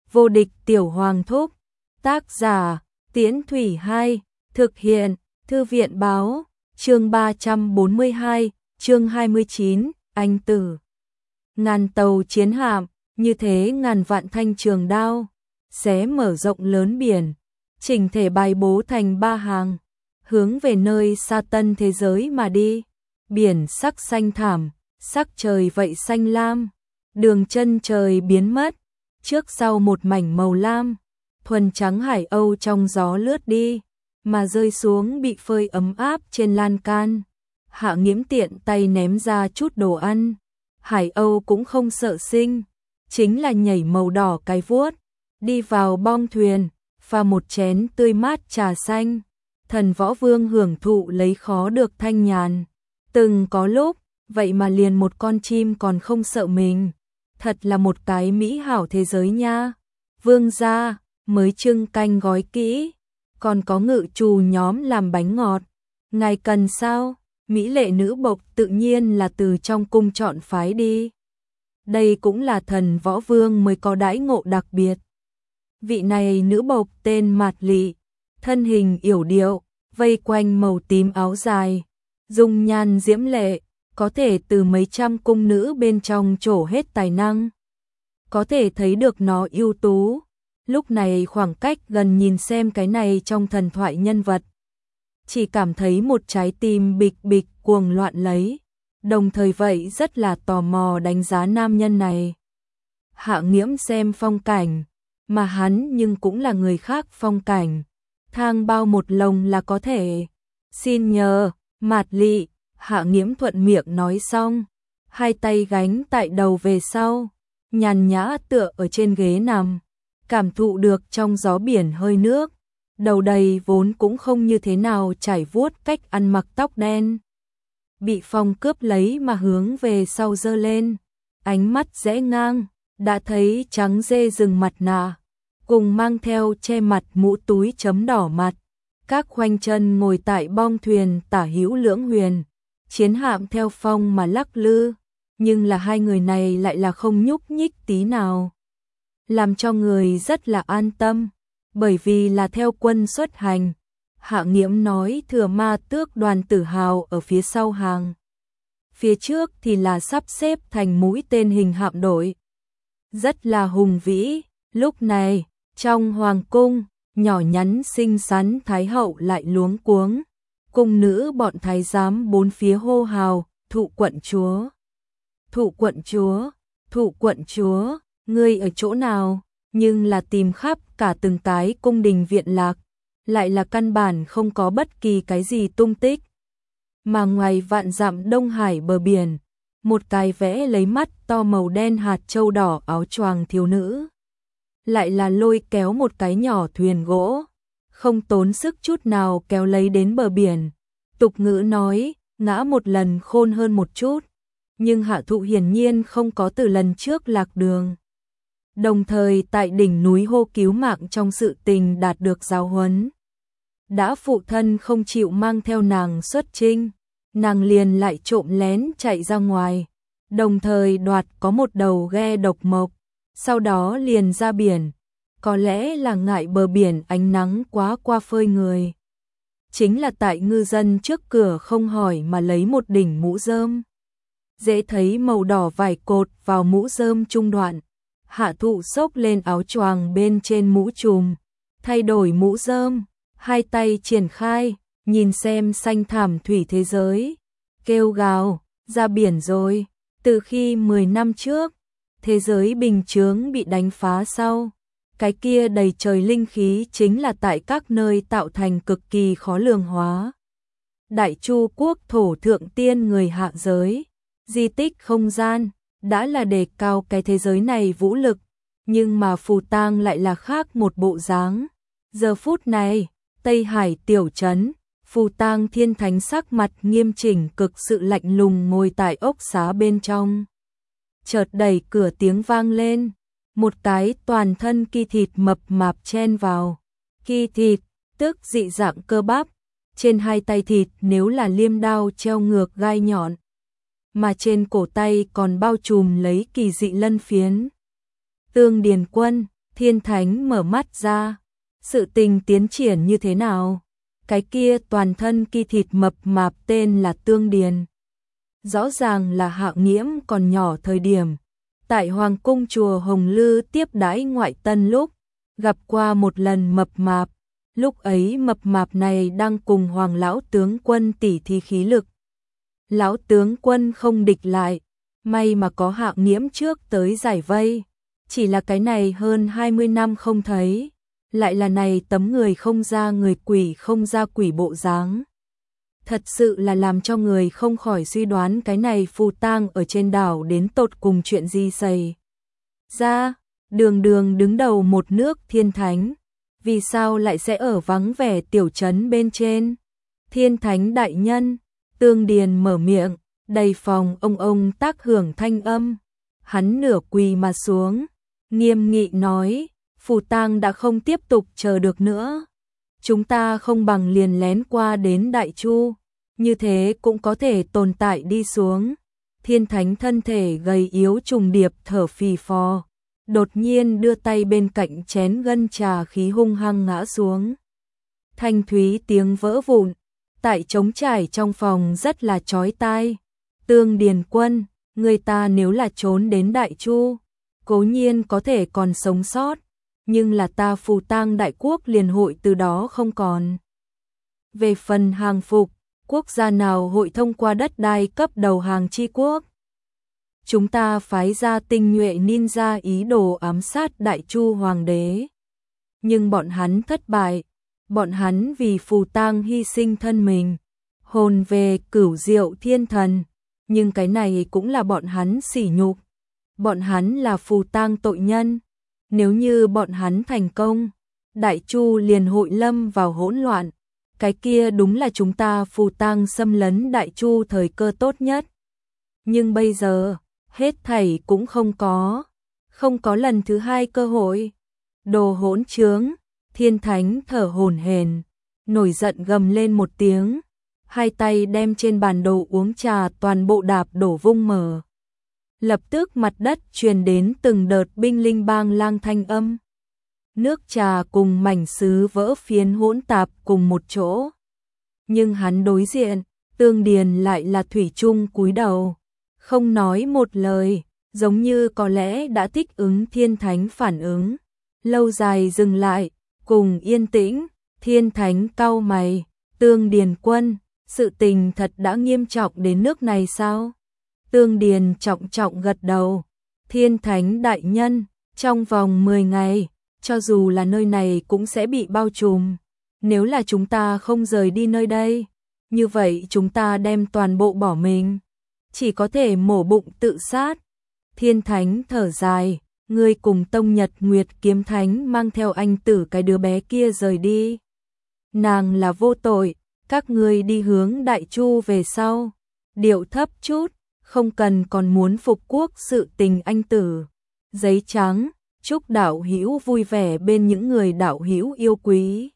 Vô địch tiểu hoàng thúc. Tác giả Tiễn Thủy 2. Thực hiện Thư viện báo. Chương 342, chương 29, anh tử. Ngàn tàu chiến hạm, như thế ngàn vạn thanh trường đao, xé mở rộng lớn biển, chỉnh thể bài bố thành ba hàng, hướng về nơi xa tân thế giới mà đi. Biển sắc xanh thảm, sắc trời vậy xanh lam, đường chân trời biến mất, trước sau một mảnh màu lam, thuần trắng hải âu trong gió lướt đi, mà rơi xuống bị phơi ấm áp trên lan can. Hạ Nghiễm tiện tay ném ra chút đồ ăn, hải âu cũng không sợ sinh, chính là nhảy màu đỏ cái vuốt, đi vào bong thuyền, pha một chén tươi mát trà xanh. Thần Võ Vương hưởng thụ lấy khó được thanh nhàn. Từng có lúc, vậy mà liền một con chim còn không sợ mình. Thật là một cái mỹ hảo thế giới nha. Vương gia, mới trưng canh gói kỹ, còn có ngự trù nhóm làm bánh ngọt. Ngài cần sao? Mỹ lệ nữ bộc tự nhiên là từ trong cung chọn phái đi. Đây cũng là Thần Võ Vương mới có đãi ngộ đặc biệt. Vị này nữ bộc tên Mạt Lị, thân hình yểu điệu, vây quanh màu tím áo dài, dung nhan diễm lệ, có thể từ mấy trăm cung nữ bên trong trổ hết tài năng. Có thể thấy được nó ưu tú. Lúc này khoảng cách gần nhìn xem cái này trong thần thoại nhân vật, chỉ cảm thấy một trái tim bịch bịch cuồng loạn lấy, đồng thời vậy rất là tò mò đánh giá nam nhân này. Hạ Nghiễm xem phong cảnh, mà hắn nhưng cũng là người khác phong cảnh, thang bao một lồng là có thể. Xin nhờ, Mạt Lị. Hạ Nghiễm thuận miệng nói xong, hai tay gánh tại đầu về sau, nhàn nhã tựa ở trên ghế nằm, cảm thụ được trong gió biển hơi nước, đầu đầy vốn cũng không như thế nào trải vuốt cách ăn mặc tóc đen, bị phong cướp lấy mà hướng về sau giơ lên, ánh mắt rẽ ngang, đã thấy trắng dê rừng mặt nạ, cùng mang theo che mặt mũ túi chấm đỏ mặt, các khoanh chân ngồi tại bong thuyền tả hữu lưỡng huyền, chiến hạm theo phong mà lắc lư, nhưng là hai người này lại là không nhúc nhích tí nào, làm cho người rất là an tâm, bởi vì là theo quân xuất hành. Hạ Nghiễm nói Thừa Ma Tước đoàn Tử Hào ở phía sau hàng, phía trước thì là sắp xếp thành mũi tên hình hạm đội, rất là hùng vĩ. Lúc này trong hoàng cung, nhỏ nhắn xinh xắn thái hậu lại luống cuống, cung nữ bọn thái giám bốn phía hô hào, thụ quận chúa, thụ quận chúa, thụ quận chúa, ngươi ở chỗ nào? Nhưng là tìm khắp cả từng cái cung đình viện lạc, lại là căn bản không có bất kỳ cái gì tung tích. Mà ngoài vạn dặm Đông Hải bờ biển, một cái vẽ lấy mắt to màu đen hạt châu đỏ áo choàng thiếu nữ, lại là lôi kéo một cái nhỏ thuyền gỗ, không tốn sức chút nào kéo lấy đến bờ biển. Tục ngữ nói, ngã một lần khôn hơn một chút, nhưng Hạ Thụ hiển nhiên không có từ lần trước lạc đường. Đồng thời tại đỉnh núi hô cứu mạng trong sự tình đạt được giáo huấn. Đã phụ thân không chịu mang theo nàng xuất chinh, nàng liền lại trộm lén chạy ra ngoài, đồng thời đoạt có một đầu ghe độc mộc, sau đó liền ra biển, có lẽ là ngại bờ biển ánh nắng quá qua phơi người. Chính là tại ngư dân trước cửa không hỏi mà lấy một đỉnh mũ rơm, dễ thấy màu đỏ vải cột vào mũ rơm trung đoạn. Hạ Thụ xốc lên áo choàng bên trên mũ trùm, thay đổi mũ rơm, hai tay triển khai, nhìn xem xanh thảm thủy thế giới, kêu gào, ra biển rồi. Từ khi 10 năm trước, thế giới bình chướng bị đánh phá sau, cái kia đầy trời linh khí chính là tại các nơi tạo thành cực kỳ khó lường hóa. Đại Chu quốc thổ thượng tiên người hạ giới, di tích không gian, đã là đề cao cái thế giới này vũ lực, nhưng mà Phù Tang lại là khác một bộ dáng. Giờ phút này, Tây Hải tiểu trấn, Phù Tang thiên thánh sắc mặt nghiêm chỉnh cực sự lạnh lùng ngồi tại ốc xá bên trong. Chợt đẩy cửa tiếng vang lên, một cái toàn thân ki thịt mập mạp chen vào. Ki thịt, tức dị dạng cơ bắp, trên hai tay thịt nếu là liêm đao treo ngược gai nhọn, mà trên cổ tay còn bao trùm lấy kỳ dị lân phiến. Tương Điền Quân, Thiên Thánh mở mắt ra, sự tình tiến triển như thế nào? Cái kia toàn thân kỳ thịt mập mạp tên là Tương Điền. Rõ ràng là Hạng Nghiễm còn nhỏ thời điểm, tại Hoàng cung chùa Hồng Lư tiếp đãi ngoại tân lúc, gặp qua một lần mập mạp, lúc ấy mập mạp này đang cùng Hoàng lão tướng quân tỉ thí khí lực. Lão tướng quân không địch lại, may mà có Hạng Nghiễm trước tới giải vây, chỉ là cái này hơn 20 năm không thấy, lại là này tấm người không ra người quỷ không ra quỷ bộ dáng. Thật sự là làm cho người không khỏi suy đoán cái này phù tang ở trên đảo đến tột cùng chuyện gì xảy ra. Đường đường đứng đầu một nước Thiên Thánh, vì sao lại sẽ ở vắng vẻ tiểu trấn bên trên? Thiên Thánh đại nhân, Tương Điền mở miệng, đầy phòng ông tác hưởng thanh âm. Hắn nửa quỳ mà xuống, nghiêm nghị nói, phù tang đã không tiếp tục chờ được nữa. Chúng ta không bằng liền lén qua đến Đại Chu, như thế cũng có thể tồn tại đi xuống. Thiên Thánh thân thể gầy yếu trùng điệp thở phì phò, đột nhiên đưa tay bên cạnh chén ngân trà khí hung hăng ngã xuống. Thanh thúy tiếng vỡ vụn, tại trống trải trong phòng rất là chói tai. Tương Điền quân, người ta nếu là trốn đến Đại Chu, cố nhiên có thể còn sống sót, nhưng là ta phù tang đại quốc liền hội từ đó không còn. Về phần hàng phục, quốc gia nào hội thông qua đất đai cấp đầu hàng chi quốc? Chúng ta phái ra tinh nhuệ ninja ý đồ ám sát Đại Chu hoàng đế. Nhưng bọn hắn thất bại, bọn hắn vì phù tang hy sinh thân mình, hồn về Cửu Diệu Thiên Thần, nhưng cái này cũng là bọn hắn sỉ nhục. Bọn hắn là phù tang tội nhân, nếu như bọn hắn thành công, Đại Chu liền hội lâm vào hỗn loạn, cái kia đúng là chúng ta phù tang xâm lấn Đại Chu thời cơ tốt nhất. Nhưng bây giờ, hết thảy cũng không có lần thứ hai cơ hội. Đồ hỗn trướng, Thiên Thánh thở hổn hển, nổi giận gầm lên một tiếng, hai tay đem trên bàn đồ uống trà toàn bộ đạp đổ vung mở. Lập tức mặt đất truyền đến từng đợt binh linh bang lang thanh âm. Nước trà cùng mảnh sứ vỡ phiến hỗn tạp cùng một chỗ. Nhưng hắn đối diện, Tương Điền lại là thủy chung cúi đầu, không nói một lời, giống như có lẽ đã thích ứng Thiên Thánh phản ứng. Lâu dài dừng lại, cùng yên tĩnh, Thiên Thánh cau mày, Tương Điền quân, sự tình thật đã nghiêm trọng đến nước này sao? Tương Điền trọng trọng gật đầu, Thiên Thánh đại nhân, trong vòng 10 ngày, cho dù là nơi này cũng sẽ bị bao trùm. Nếu là chúng ta không rời đi nơi đây, như vậy chúng ta đem toàn bộ bỏ mình, chỉ có thể mổ bụng tự sát. Thiên Thánh thở dài, ngươi cùng Tông Nhật Nguyệt Kiếm Thánh mang theo anh tử cái đứa bé kia rời đi. Nàng là vô tội, các ngươi đi hướng Đại Chu về sau. Điệu thấp chút, không cần còn muốn phục quốc sự tình anh tử. Giấy trắng, chúc đạo hữu vui vẻ bên những người đạo hữu yêu quý.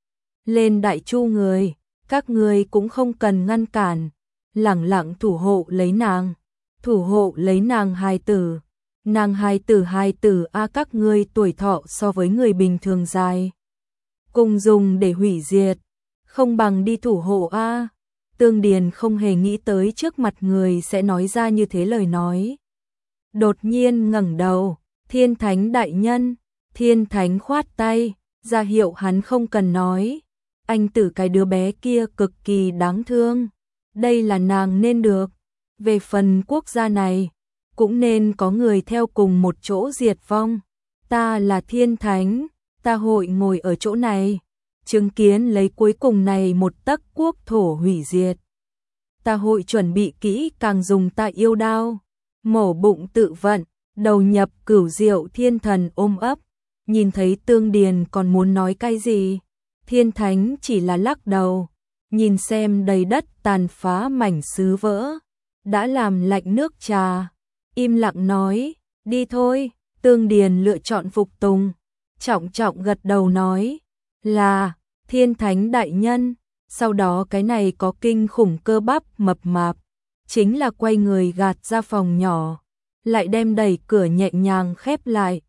Lên Đại Chu người, các ngươi cũng không cần ngăn cản, lẳng lặng thủ hộ lấy nàng, thủ hộ lấy nàng hài tử. Nàng hài tử a các ngươi tuổi thọ so với người bình thường dài, cùng dùng để hủy diệt, không bằng đi thủ hộ a. Tương Điền không hề nghĩ tới trước mặt người sẽ nói ra như thế lời nói. Đột nhiên ngẩng đầu, Thiên Thánh đại nhân, Thiên Thánh khoát tay, ra hiệu hắn không cần nói. Anh tử cái đứa bé kia cực kỳ đáng thương, đây là nàng nên được. Về phần quốc gia này, cũng nên có người theo cùng một chỗ diệt vong. Ta là Thiên Thánh, ta hội ngồi ở chỗ này, chứng kiến lấy cuối cùng này một tấc quốc thổ hủy diệt. Ta hội chuẩn bị kỹ càng dùng ta yêu đao, mổ bụng tự vận, đầu nhập Cửu Diệu Thiên Thần ôm ấp. Nhìn thấy Tương Điền còn muốn nói cái gì, Thiên Thánh chỉ là lắc đầu, nhìn xem đầy đất tàn phá mảnh sứ vỡ, đã làm lạnh nước trà, im lặng nói, đi thôi. Tương Điền lựa chọn phục tùng, trọng trọng gật đầu nói, là, Thiên Thánh đại nhân. Sau đó cái này có kinh khủng cơ bắp mập mạp, chính là quay người gạt ra phòng nhỏ, lại đem đẩy cửa nhẹ nhàng khép lại,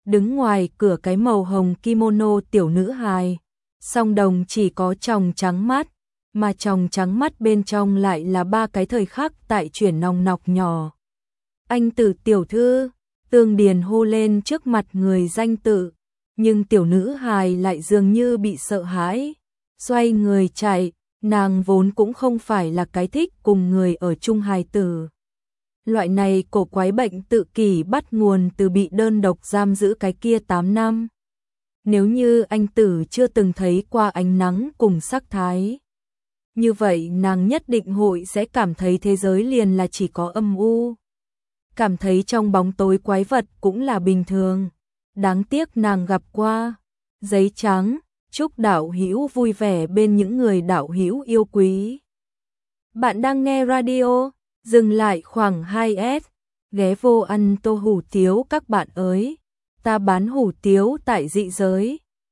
đứng ngoài cửa cái màu hồng kimono tiểu nữ hài, song đồng chỉ có tròng trắng mắt, mà tròng trắng mắt bên trong lại là 3 cái thời khắc tại chuyển nòng nọc nhỏ. Anh Tử tiểu thư, Tương Điền hô lên trước mặt người danh tự, nhưng tiểu nữ hài lại dường như bị sợ hãi, xoay người chạy, nàng vốn cũng không phải là cái thích cùng người ở chung hài tử. Loại này cổ quái bệnh tự kỷ bắt nguồn từ bị đơn độc giam giữ cái kia 8 năm. Nếu như anh Tử chưa từng thấy qua ánh nắng cùng sắc thái, như vậy nàng nhất định hội sẽ cảm thấy thế giới liền là chỉ có âm u. Cảm thấy trong bóng tối quái vật cũng là bình thường. Đáng tiếc nàng gặp qua. Giấy trắng, chúc đạo hữu vui vẻ bên những người đạo hữu yêu quý. Bạn đang nghe radio, dừng lại khoảng 2S, ghé vô ăn tô hủ tiếu các bạn ơi. Ta bán hủ tiếu tại dị giới.